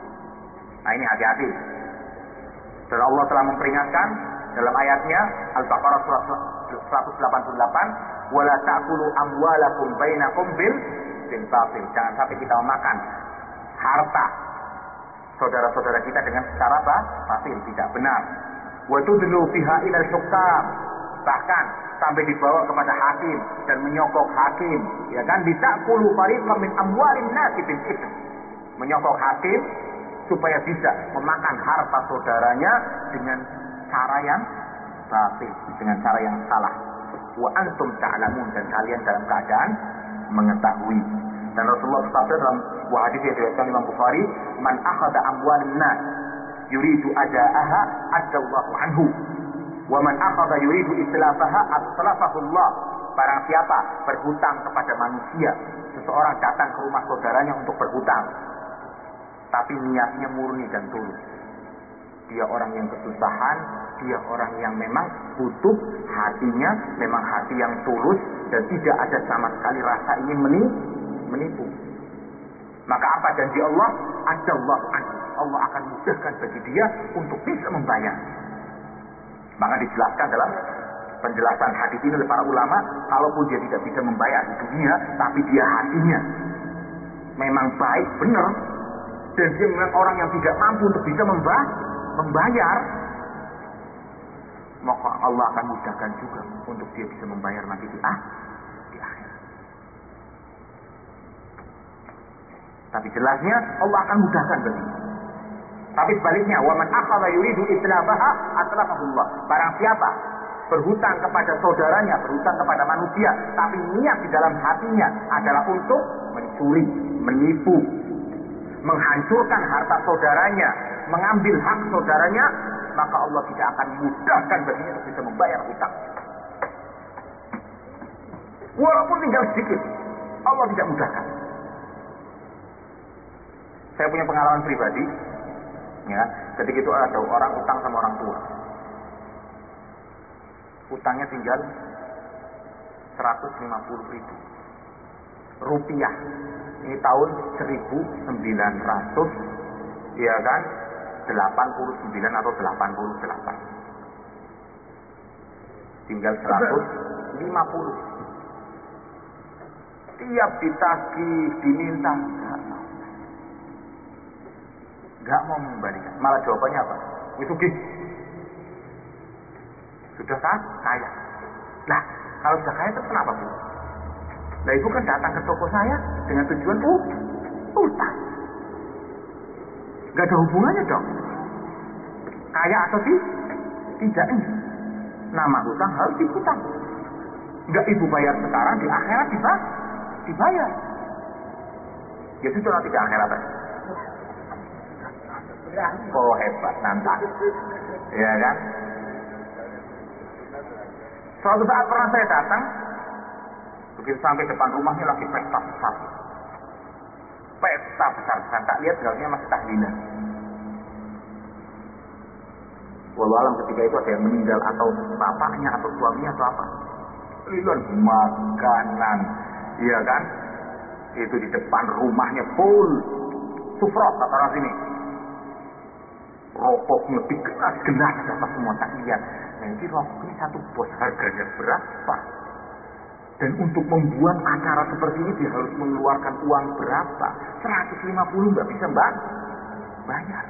Nah, ini hati-hati. Dan Allah telah memperingatkan dalam ayatnya Al-Baqarah surat seratus delapan puluh delapan, "Wala ta'kulu amwalakum bainakum bil batil." Jangan sampai kita memakan harta saudara-saudara kita dengan secara batil, tidak benar. Wa tudlu biha ilal hukam. Bahkan sampai dibawa kepada hakim dan menyokok hakim, ya kan, ditaqulu fariqan min amwalin nasi bil itsm. Menyokok hakim supaya bisa memakan harta saudaranya dengan cara yang batil, dengan cara yang salah. Wa antum ta'lamun, dan kalian dalam keadaan mengetahui. Dan Rasulullah bersabda dalam sebuah hadis yang diriwayatkan Imam Bukhari, "Man akhadha amwalin nas yuridu ada'aha adallahu anhu, wa man akhadha yuridu islafaha aslafahu Allah." Barang siapa berhutang kepada manusia, seseorang datang ke rumah saudaranya untuk berhutang, tapi niatnya murni dan tulus, dia orang yang kesusahan, dia orang yang memang butuh, hatinya memang hati yang tulus dan tidak ada sama sekali rasa ingin menipu, maka apa janji Allah? Adallahu anhu, Allah akan mudahkan bagi dia untuk bisa membayar. Maka dijelaskan dalam penjelasan hadis ini oleh para ulama, kalaupun dia tidak bisa membayar di dunia, tapi dia hatinya memang baik, benar, dan dia memang orang yang tidak mampu untuk bisa membayar, maka Allah akan mudahkan juga untuk dia bisa membayar nanti di akhir. Tapi jelasnya Allah akan mudahkan bagi. Tapi sebaliknya, wa man akhadha yuridu islafaha atlafahullah. Barang siapa berhutang kepada saudaranya, berhutang kepada manusia, tapi niat di dalam hatinya adalah untuk mencuri, menipu, menghancurkan harta saudaranya, mengambil hak saudaranya, maka Allah tidak akan mudahkan baginya untuk bisa membayar hutang. Walaupun tinggal sedikit, Allah tidak mudahkan. Saya punya pengalaman pribadi, ya, ketika itu ada orang utang sama orang tua. Utangnya tinggal seratus lima puluh ribu rupiah. Ini tahun seribu sembilan ratus, ya kan, delapan puluh sembilan atau delapan puluh delapan. Tinggal seratus lima puluh. Tiap ditagih, diminta, nggak mau mengembalikan. Malah jawabannya apa? Itu gih. Sudah kan kaya. Nah, kalau sudah kaya itu kenapa, Bu? Nah, ibu kan datang ke toko saya dengan tujuan uh, utang. Gak ada hubungannya dong. Kaya atau di, tidak ini. Nama hutang harus dihutang. Gak ibu bayar sekarang, di akhirat bisa dibayar. Ya sudah, nanti di akhirat aja. Oh hebat, nantang. Ya kan? Suatu saat pernah saya datang, begitu sampai depan rumahnya lagi pesta besar. Pesta besar-besar, tak lihat gaulnya masih tahlilan. Walau alam ketika itu ada yang meninggal atau bapaknya atau suaminya atau apa. Lilan makanan, iya kan? Itu di depan rumahnya full sufrot kata orang sini. Rokoknya digelas-gelas apa semua tak lihat. Nah ini rokok ini satu bos harganya berapa? Dan untuk membuat acara seperti ini dia harus mengeluarkan uang berapa? seratus lima puluh nggak bisa mbak bayar.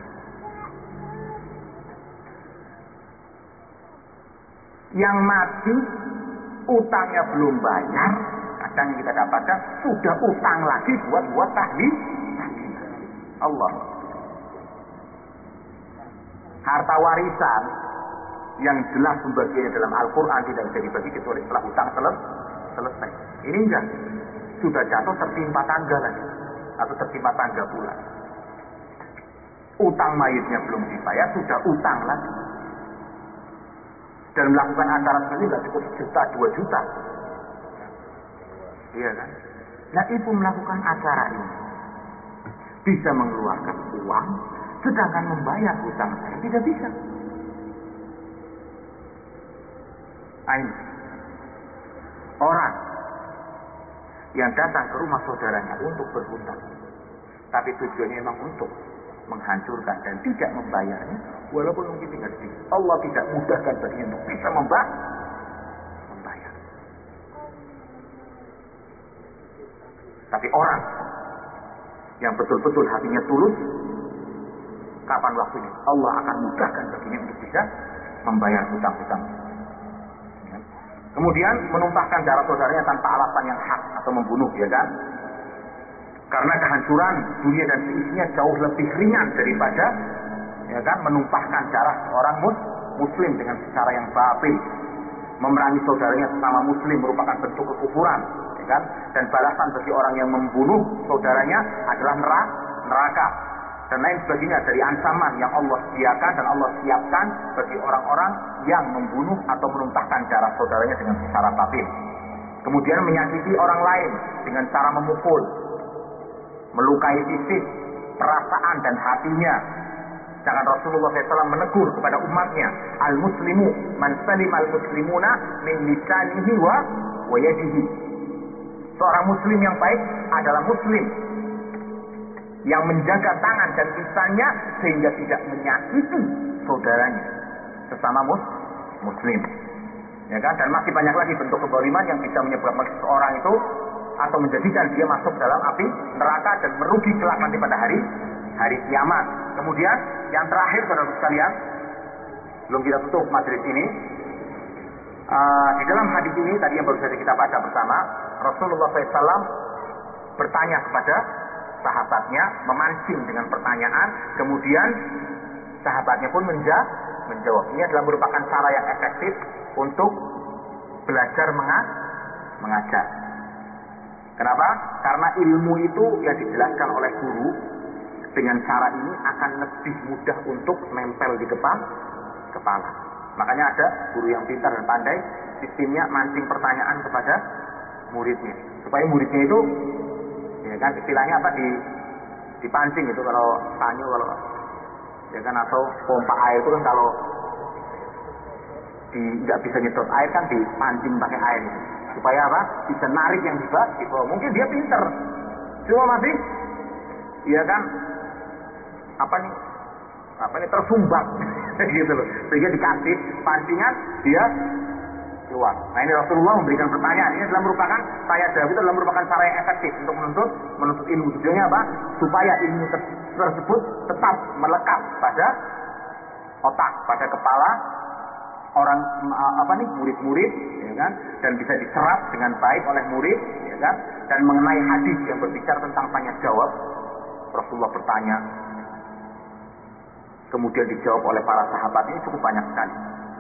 Yang mati utangnya belum bayar, kadang kita dapatkan sudah utang lagi buat buat tahlil. Allah. Harta warisan yang jelas pembagiannya dalam Al-Quran tidak bisa dibagi kecuali setelah utang selesai. Ini enggak, sudah jatuh tertimpa tangga lagi atau tertimpa tangga pula. Utang mayitnya belum dibayar, sudah utang lagi. Dan melakukan acara seperti ini nggak cukup juta, dua juta. Iya kan? Nah ibu melakukan acara ini bisa mengeluarkan uang, sedangkan membayar hutang saya tidak bisa. Ain. Orang yang datang ke rumah saudaranya untuk berhutang, tapi tujuannya memang untuk menghancurkan dan tidak membayarnya, walaupun mungkin tinggal sedikit. Allah tidak mudahkan baginya untuk bisa membayar. Tapi orang yang betul-betul hatinya tulus, kapan waktunya Allah akan mudahkan baginya untuk bisa membayar hutang-hutang. Kemudian menumpahkan darah saudaranya tanpa alasan yang hak atau membunuh, ya kan? Karena kehancuran dunia dan seisinya jauh lebih ringan daripada, ya kan, menumpahkan darah seorang mus- muslim dengan cara yang batil. Memerangi saudaranya sesama muslim merupakan bentuk kekufuran, ya kan? Dan balasan bagi orang yang membunuh saudaranya adalah neraka dan lain sebagainya dari ancaman yang Allah sediakan dan Allah siapkan bagi orang-orang yang membunuh atau menumpahkan darah saudaranya dengan cara batil. Kemudian menyakiti orang lain dengan cara memukul, melukai fisik, perasaan dan hatinya. Jangan Rasulullah shallallahu alaihi wasallam menegur kepada umatnya, al-muslimu man salim al-muslimuna min lisanihi wa wa yadihi. Seorang muslim yang baik adalah muslim yang menjaga tangan dan lisannya sehingga tidak menyakiti saudaranya sesama mus muslim. Ya kan? Dan masih banyak lagi bentuk kezaliman yang bisa menyebabkan seseorang itu atau menjadikan dia masuk dalam api neraka dan merugi kelak nanti pada hari hari kiamat. Kemudian yang terakhir saudara sekalian, belum kita tutup majelis ini, uh, di dalam hadis ini tadi yang baru saja kita baca bersama, Rasulullah shallallahu alaihi wasallam bertanya kepada sahabatnya, memancing dengan pertanyaan, kemudian sahabatnya pun menja- menjawab. Ini adalah merupakan cara yang efektif untuk belajar menga- mengajar. Kenapa? Karena ilmu itu yang dijelaskan oleh guru dengan cara ini akan lebih mudah untuk nempel di kepala. kepala. Makanya ada guru yang pintar dan pandai, sistemnya mancing pertanyaan kepada muridnya, supaya muridnya itu, ya kan, istilahnya apa, di dipancing itu kalau tanyu, kalau ya kan, atau pompa air itu kan kalau di nggak bisa nyedot air kan dipancing pakai air itu. Supaya apa? Bisa narik yang di bawah. Mungkin dia pinter, cuma masih, ya kan, apa nih, apa nih tersumbat, gitu loh. Sehingga dikasih pancingan, dia keluar. Nah ini Rasulullah memberikan pertanyaan. Ini adalah merupakan, saya jawab itu adalah merupakan cara yang efektif untuk menuntut menuntut ilmu. Tujuannya apa? Supaya ilmu ter- tersebut tetap melekat pada otak, pada kepala orang, apa nih, murid-murid, ya kan, dan bisa diserap dengan baik oleh murid, ya kan, dan mengenai hadis yang berbicara tentang tanya jawab. Rasulullah bertanya, kemudian dijawab oleh para sahabat, ini cukup banyak sekali.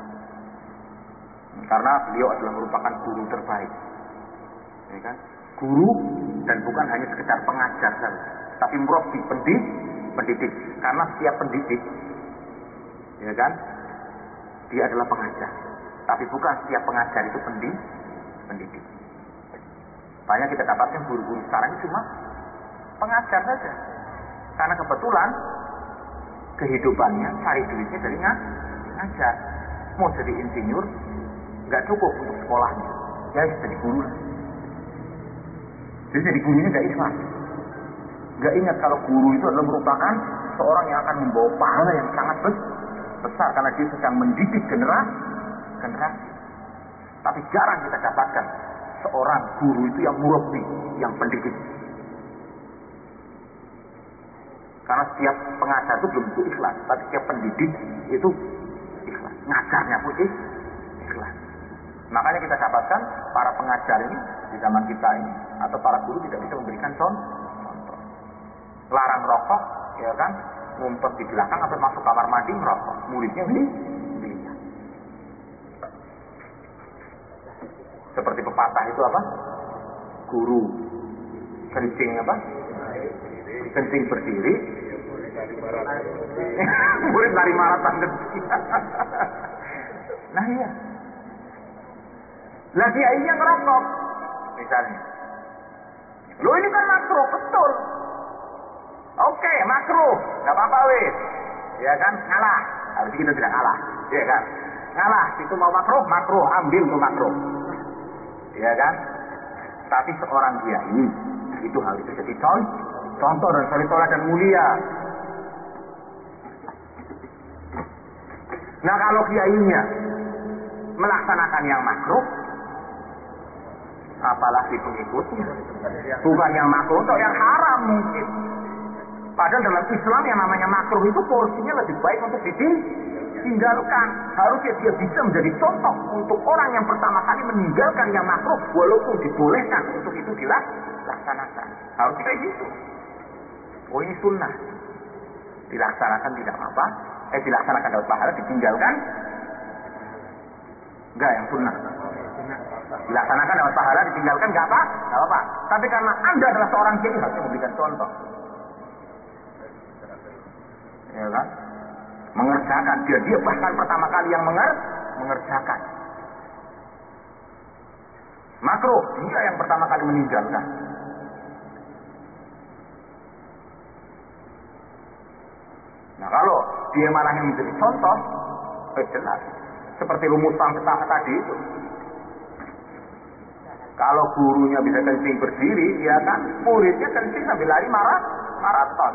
Karena beliau adalah merupakan guru terbaik, ya kan, guru dan bukan hanya sekedar pengajar saja, tapi murabbi, pendidik, pendidik. Karena setiap pendidik, ya kan, dia adalah pengajar, tapi bukan setiap pengajar itu pendidik. pendidik. Banyak kita dapatkan guru-guru sekarang cuma pengajar saja, karena kebetulan kehidupannya cari duitnya dari ngajar. Mau jadi insinyur, nggak cukup untuk sekolahnya. Ya jadi guru. Jadi jadi gurunya nggak ikhlas. Nggak ingat kalau guru itu adalah merupakan seorang yang akan membawa pahala yang sangat besar karena dia sedang mendidik generasi. generasi. Tapi jarang kita dapatkan seorang guru itu yang murabbi, yang pendidik. Karena setiap pengajar itu belum tentu ikhlas, tapi setiap pendidik itu ikhlas. Ngajarnya pun ikhlas. Makanya kita dapatkan para pengajar ini di zaman kita ini atau para guru tidak bisa memberikan contoh. Larang rokok, ya kan? Ngumpet di belakang atau masuk kamar mandi merokok. Muridnya ini lihat. Seperti pepatah itu apa? Guru kencing apa? Kencing berdiri. Murid lari maraton kencing. Nah iya. Lah dia ini yang ngerokok misalnya. Loh ini kan makruh, betul. Oke, makruh, nggak apa-apa wes. Ya kan, ngalah. Harus kita tidak ngalah, ya kan? Ngalah, itu mau makruh, makruh, ambil tuh makruh. Ya kan? Tapi seorang kiai itu harus jadi contoh dan soleh dan mulia. Nah kalau kiainya melaksanakan yang makruh, apalagi pengikutnya. Bukan yang makruh, atau yang haram mungkin. Padahal dalam Islam yang namanya makruh itu porsinya lebih baik untuk ditinggalkan. Harusnya dia bisa menjadi contoh untuk orang yang pertama kali meninggalkan yang makruh, walaupun dibolehkan untuk itu dilaksanakan. Harusnya kayak gitu. Oh ini sunnah. Dilaksanakan tidak apa-apa. Eh dilaksanakan dapat pahala, ditinggalkan enggak yang sunnah. Dilaksanakan dapat pahala, ditinggalkan enggak apa, enggak apa. Tapi karena Anda adalah seorang kiai harus memberikan contoh. Ya kan? Mengerjakan dia dia bahkan pertama kali yang menger mengerjakan. Makruh dia yang pertama kali meninggalkan. Nah kalau dia malah yang menjadi contoh, eh, jelas seperti rumusan tadi itu. Kalau gurunya bisa kencing berdiri, ya kan, muridnya kencing sambil lari marah, maraton.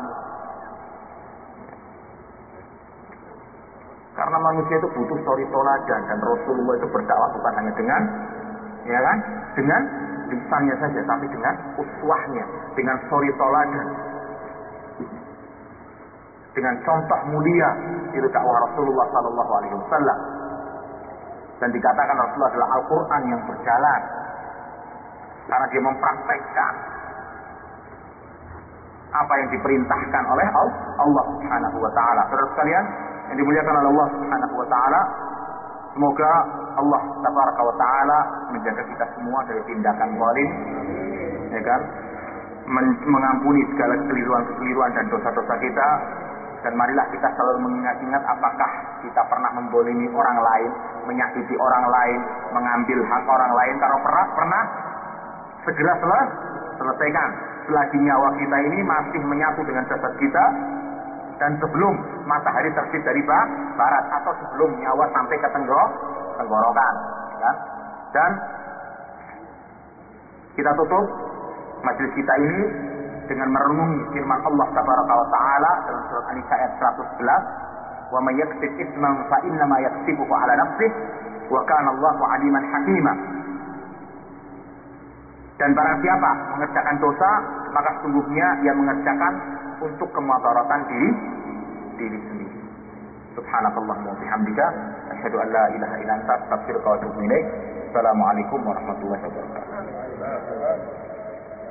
Karena manusia itu butuh suri toladan, dan Rasulullah itu berdakwah bukan hanya dengan, ya kan, dengan lisannya saja, tapi dengan uswahnya, dengan suri toladan, dengan contoh mulia itu dakwah Rasulullah Sallallahu Alaihi Wasallam. Dan dikatakan Rasulullah adalah Al-Quran yang berjalan. Karena dia mempraktekkan apa yang diperintahkan oleh Allah Subhanahu wa taala. Saudara sekalian yang dimuliakan oleh Allah Subhanahu wa taala, semoga Allah Tabaraka wa taala menjaga kita semua dari tindakan zalim, ya kan? Men- mengampuni segala kekeliruan-kekeliruan dan dosa-dosa kita. Dan marilah kita selalu mengingat-ingat apakah kita pernah membolimi orang lain, menyakiti orang lain, mengambil hak orang lain. Kalau pernah, pernah segera sel- selesaikan. Selagi nyawa kita ini masih menyatu dengan jasad kita, dan sebelum matahari terbit dari barat, atau sebelum nyawa sampai ke tenggorok, tenggorokan. Kan? Dan kita tutup majelis kita ini dengan merenungi firman Allah Tabaraka wa taala dalam surat An-Nisa ayat seratus sebelas, "Wa may yaksib itsman fa inna ma yaksibuhu 'ala nafsihi wa kana Allahu 'aliman hakima." Dan barang siapa mengerjakan dosa, maka sungguhnya ia mengerjakan untuk kemadaratan diri diri sendiri. Subhanakallahumma wa bihamdika asyhadu an la ilaha illa anta astaghfiruka wa atubu ilaik. Assalamualaikum warahmatullahi wabarakatuh.